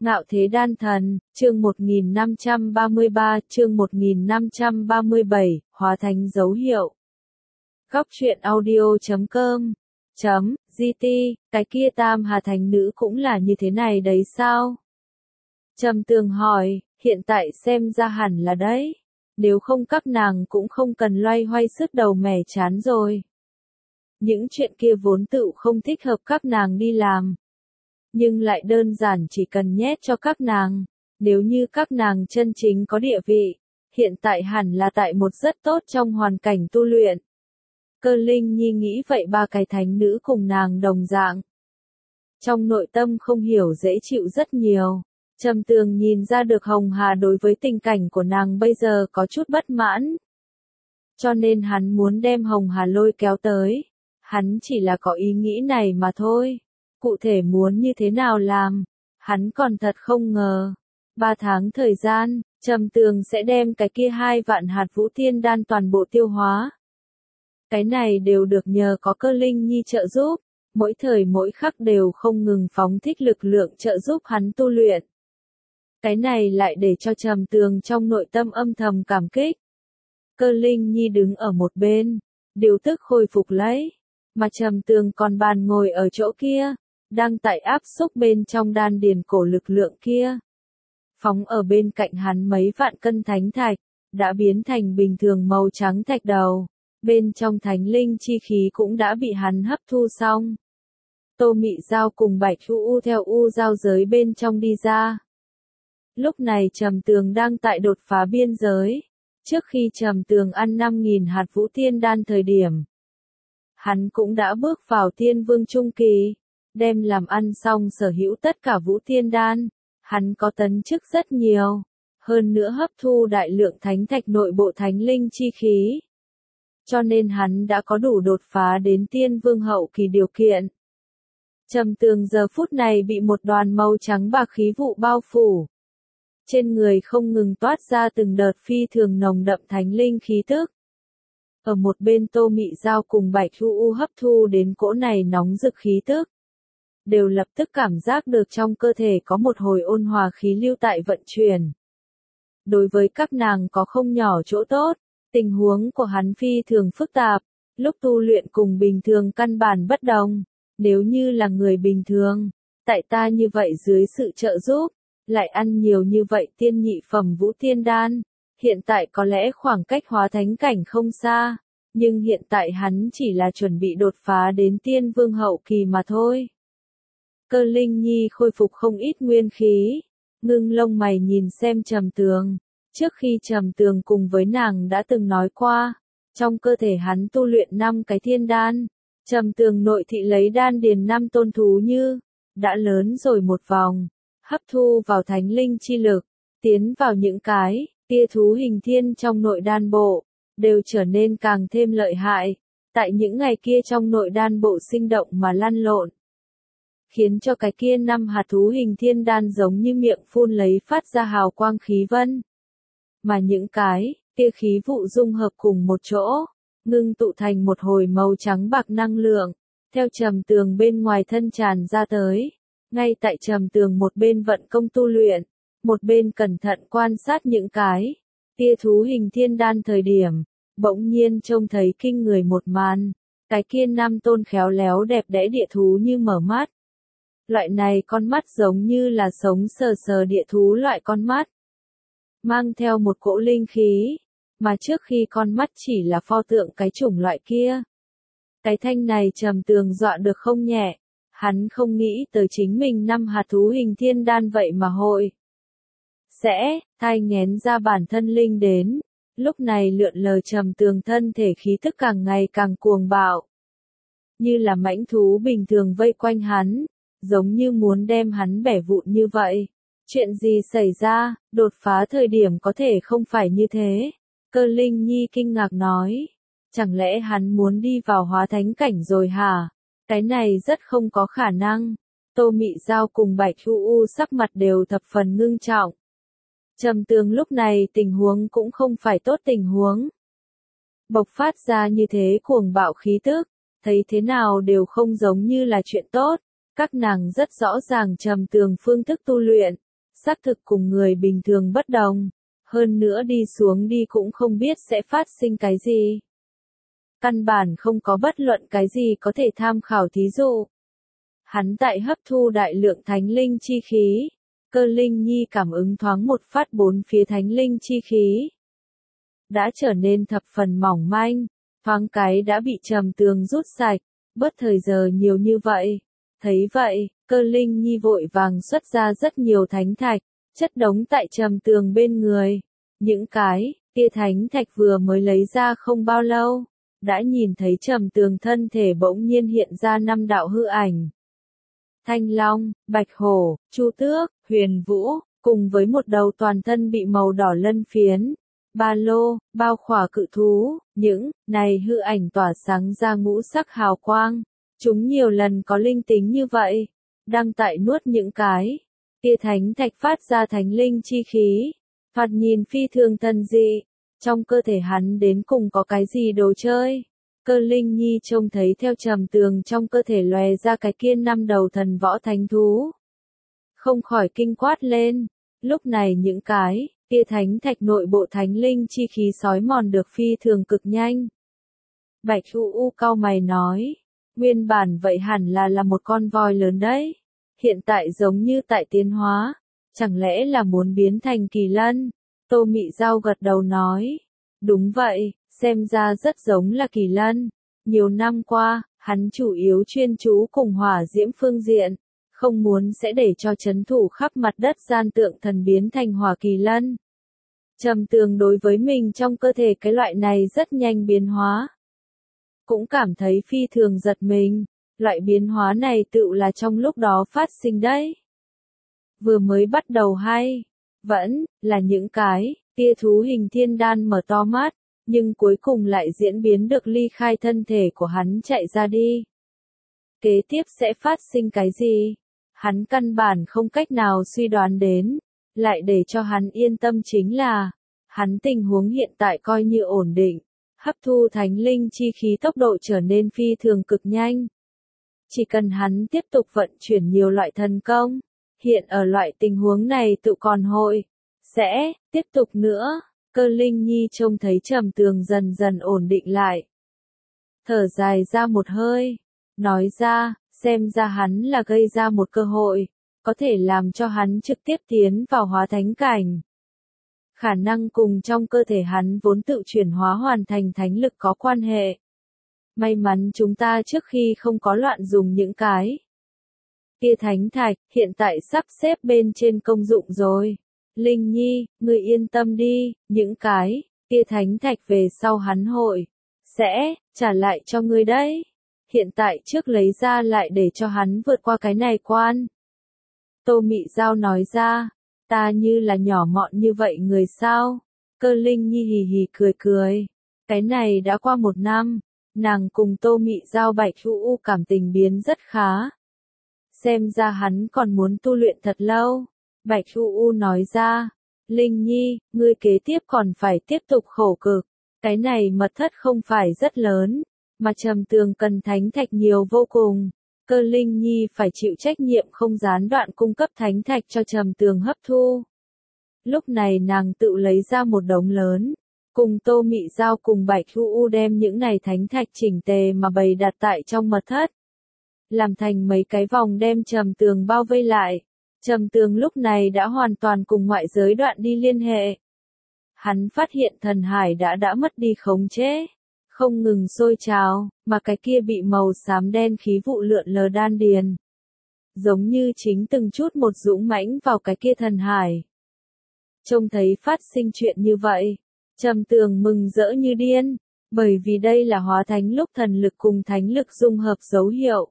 Ngạo thế đan thần, chương 1533, chương 1537, hóa thánh dấu hiệu. Góc truyện audio.com .gt, cái kia Tam Hà Thánh Nữ cũng là như thế này đấy sao? Trầm Tường hỏi, hiện tại xem ra hẳn là đấy. Nếu không các nàng cũng không cần loay hoay sứt đầu mẻ chán rồi. Những chuyện kia vốn tự không thích hợp các nàng đi làm. Nhưng lại đơn giản chỉ cần nhét cho các nàng. Nếu như các nàng chân chính có địa vị, hiện tại hẳn là tại một rất tốt trong hoàn cảnh tu luyện. Cơ Linh Nhi nghĩ vậy ba cái thánh nữ cùng nàng đồng dạng. Trong nội tâm không hiểu dễ chịu rất nhiều. Trầm Tường nhìn ra được Hồng Hà đối với tình cảnh của nàng bây giờ có chút bất mãn. Cho nên hắn muốn đem Hồng Hà lôi kéo tới. Hắn chỉ là có ý nghĩ này mà thôi. Cụ thể muốn như thế nào làm, hắn còn thật không ngờ. 3 tháng thời gian, Trầm Tường sẽ đem cái kia 2 vạn hạt vũ tiên đan toàn bộ tiêu hóa. Cái này đều được nhờ có Cơ Linh Nhi trợ giúp, mỗi thời mỗi khắc đều không ngừng phóng thích lực lượng trợ giúp hắn tu luyện. Cái này lại để cho Trầm Tường trong nội tâm âm thầm cảm kích. Cơ Linh Nhi đứng ở một bên, điều tức khôi phục lấy, mà Trầm Tường còn bàn ngồi ở chỗ kia, đang tại áp xúc bên trong đan điền cổ lực lượng kia. Phóng ở bên cạnh hắn mấy vạn cân thánh thạch, đã biến thành bình thường màu trắng thạch đầu, bên trong thánh linh chi khí cũng đã bị hắn hấp thu xong. Tô Mị Giao cùng Bạch U theo u giao giới bên trong đi ra. Lúc này Trầm Tường đang tại đột phá biên giới, trước khi Trầm Tường ăn 5.000 hạt vũ tiên đan thời điểm. Hắn cũng đã bước vào tiên vương trung kỳ. Đem làm ăn xong sở hữu tất cả vũ tiên đan, hắn có tấn chức rất nhiều, hơn nữa hấp thu đại lượng thánh thạch nội bộ thánh linh chi khí. Cho nên hắn đã có đủ đột phá đến tiên vương hậu kỳ điều kiện. Trầm Tường giờ phút này bị một đoàn màu trắng bạc khí vụ bao phủ. Trên người không ngừng toát ra từng đợt phi thường nồng đậm thánh linh khí tức. Ở một bên Tô Mị Giao cùng Bạch U hấp thu đến cỗ này nóng rực khí tức. Đều lập tức cảm giác được trong cơ thể có một hồi ôn hòa khí lưu tại vận chuyển. Đối với các nàng có không nhỏ chỗ tốt, tình huống của hắn phi thường phức tạp, lúc tu luyện cùng bình thường căn bản bất đồng, nếu như là người bình thường, tại ta như vậy dưới sự trợ giúp, lại ăn nhiều như vậy tiên nhị phẩm vũ tiên đan, hiện tại có lẽ khoảng cách hóa thánh cảnh không xa, nhưng hiện tại hắn chỉ là chuẩn bị đột phá đến tiên vương hậu kỳ mà thôi. Cơ Linh Nhi khôi phục không ít nguyên khí, ngưng lông mày nhìn xem Trầm Tường, trước khi Trầm Tường cùng với nàng đã từng nói qua, trong cơ thể hắn tu luyện 5 cái thiên đan, Trầm Tường nội thị lấy đan điền 5 tôn thú như, đã lớn rồi một vòng, hấp thu vào thánh linh chi lực, tiến vào những cái, tia thú hình thiên trong nội đan bộ, đều trở nên càng thêm lợi hại, tại những ngày kia trong nội đan bộ sinh động mà lăn lộn. Khiến cho cái kia 5 hạt thú hình thiên đan giống như miệng phun lấy phát ra hào quang khí vân. Mà những cái, tia khí vụ dung hợp cùng một chỗ, ngưng tụ thành một hồi màu trắng bạc năng lượng, theo Trầm Tường bên ngoài thân tràn ra tới. Ngay tại Trầm Tường một bên vận công tu luyện, một bên cẩn thận quan sát những cái, tia thú hình thiên đan thời điểm, bỗng nhiên trông thấy kinh người một màn, cái kia 5 tôn khéo léo đẹp đẽ địa thú như mở mắt. Loại này con mắt giống như là sống sờ sờ địa thú loại con mắt. Mang theo một cỗ linh khí, mà trước khi con mắt chỉ là pho tượng cái chủng loại kia. Cái thanh này Trầm Tường dọa được không nhẹ, hắn không nghĩ tới chính mình 5 hạt thú hình thiên đan vậy mà hội. Sẽ, thai nghén ra bản thân linh đến, lúc này lượn lờ Trầm Tường thân thể khí tức càng ngày càng cuồng bạo. Như là mãnh thú bình thường vây quanh hắn. Giống như muốn đem hắn bẻ vụn như vậy. Chuyện gì xảy ra, đột phá thời điểm có thể không phải như thế. Cơ Linh Nhi kinh ngạc nói. Chẳng lẽ hắn muốn đi vào hóa thánh cảnh rồi hả? Cái này rất không có khả năng. Tô Mị Giao cùng Bạch U sắc mặt đều thập phần ngưng trọng. Trầm Tường lúc này tình huống cũng không phải tốt tình huống. Bộc phát ra như thế cuồng bạo khí tức, thấy thế nào đều không giống như là chuyện tốt. Các nàng rất rõ ràng Trầm Tường phương thức tu luyện, xác thực cùng người bình thường bất đồng. Hơn nữa đi xuống đi cũng không biết sẽ phát sinh cái gì. Căn bản không có bất luận cái gì có thể tham khảo thí dụ. Hắn tại hấp thu đại lượng thánh linh chi khí. Cơ linh nhi cảm ứng thoáng một phát bốn phía thánh linh chi khí. Đã trở nên thập phần mỏng manh, thoáng cái đã bị Trầm Tường rút sạch, bớt thời giờ nhiều như vậy. Thấy vậy, Cơ linh nhi vội vàng xuất ra rất nhiều thánh thạch, chất đống tại Trầm Tường bên người. Những cái kia thánh thạch vừa mới lấy ra không bao lâu, đã nhìn thấy Trầm Tường thân thể bỗng nhiên hiện ra 5 đạo hư ảnh. Thanh Long, Bạch Hổ, Chu Tước, Huyền Vũ, cùng với một đầu toàn thân bị màu đỏ lân phiến, ba lô, bao khỏa cự thú, những này hư ảnh tỏa sáng ra ngũ sắc hào quang. Chúng nhiều lần có linh tính như vậy, đang tại nuốt những cái kia thánh thạch phát ra thánh linh chi khí, thoạt nhìn phi thường thần dị. Trong cơ thể hắn đến cùng có cái gì đồ chơi? Cơ linh nhi trông thấy theo Trầm Tường trong cơ thể lòe ra cái kia 5 đầu thần võ thánh thú. Không khỏi kinh quát lên, lúc này những cái kia thánh thạch nội bộ thánh linh chi khí sói mòn được phi thường cực nhanh. Bạch U cau mày nói, nguyên bản vậy hẳn là một con voi lớn đấy. Hiện tại giống như tại tiến hóa, chẳng lẽ là muốn biến thành kỳ lân? Tô Mị Dao gật đầu nói, đúng vậy, xem ra rất giống là kỳ lân. Nhiều năm qua, hắn chủ yếu chuyên chú cùng hỏa diễm phương diện, không muốn sẽ để cho trấn thủ khắp mặt đất gian tượng thần biến thành hỏa kỳ lân. Trầm Tường đối với mình trong cơ thể cái loại này rất nhanh biến hóa. Cũng cảm thấy phi thường giật mình, loại biến hóa này tựu là trong lúc đó phát sinh đấy. Vừa mới bắt đầu hay, vẫn là những cái tia thú hình thiên đan mở to mắt, nhưng cuối cùng lại diễn biến được ly khai thân thể của hắn chạy ra đi. Kế tiếp sẽ phát sinh cái gì? Hắn căn bản không cách nào suy đoán đến, lại để cho hắn yên tâm chính là, hắn tình huống hiện tại coi như ổn định, hấp thu thánh linh chi khí tốc độ trở nên phi thường cực nhanh. Chỉ cần hắn tiếp tục vận chuyển nhiều loại thần công, hiện ở loại tình huống này tự còn hội, sẽ tiếp tục nữa. Cơ linh nhi trông thấy Trầm Tường dần dần ổn định lại. Thở dài ra một hơi, nói ra, xem ra hắn là gây ra một cơ hội, có thể làm cho hắn trực tiếp tiến vào hóa thánh cảnh. Khả năng cùng trong cơ thể hắn vốn tự chuyển hóa hoàn thành thánh lực có quan hệ. May mắn chúng ta trước khi không có loạn dùng những cái kia thánh thạch, hiện tại sắp xếp bên trên công dụng rồi. Linh Nhi, ngươi yên tâm đi, những cái kia thánh thạch về sau hắn hội sẽ trả lại cho ngươi đấy. Hiện tại trước lấy ra lại để cho hắn vượt qua cái này quan. Tô Mị Dao nói ra, ta như là nhỏ mọn như vậy người sao? Cơ Linh Nhi hì hì cười cười. Cái này đã qua 1 năm, nàng cùng Tô Mị Dao Bạch U cảm tình biến rất khá. Xem ra hắn còn muốn tu luyện thật lâu. Bạch U nói ra, Linh Nhi, ngươi kế tiếp còn phải tiếp tục khổ cực. Cái này mật thất không phải rất lớn, mà Trầm Tường cần thánh thạch nhiều vô cùng. Cơ Linh Nhi phải chịu trách nhiệm không gián đoạn cung cấp thánh thạch cho Trầm Tường hấp thu. Lúc này nàng tự lấy ra một đống lớn, cùng Tô Mị Dao cùng Bạch U đem những này thánh thạch chỉnh tề mà bày đặt tại trong mật thất. Làm thành mấy cái vòng đem Trầm Tường bao vây lại. Trầm Tường lúc này đã hoàn toàn cùng ngoại giới đoạn đi liên hệ. Hắn phát hiện thần hải đã mất đi khống chế, không ngừng sôi trào, mà cái kia bị màu xám đen khí vụ lượn lờ đan điền. Giống như chính từng chút một dũng mãnh vào cái kia thần hải. Trông thấy phát sinh chuyện như vậy, Trầm Tường mừng rỡ như điên, bởi vì đây là hóa thánh lúc thần lực cùng thánh lực dung hợp dấu hiệu.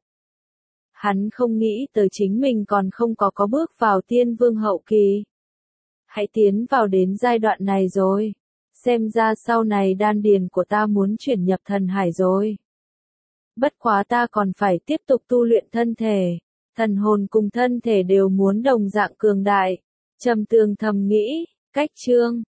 Hắn không nghĩ tới chính mình còn không có bước vào tiên vương hậu kỳ. Hãy tiến vào đến giai đoạn này rồi. Xem ra sau này đan điền của ta muốn chuyển nhập thần hải rồi. Bất quá ta còn phải tiếp tục tu luyện thân thể. Thần hồn cùng thân thể đều muốn đồng dạng cường đại. Trầm Tường thầm nghĩ, cách chương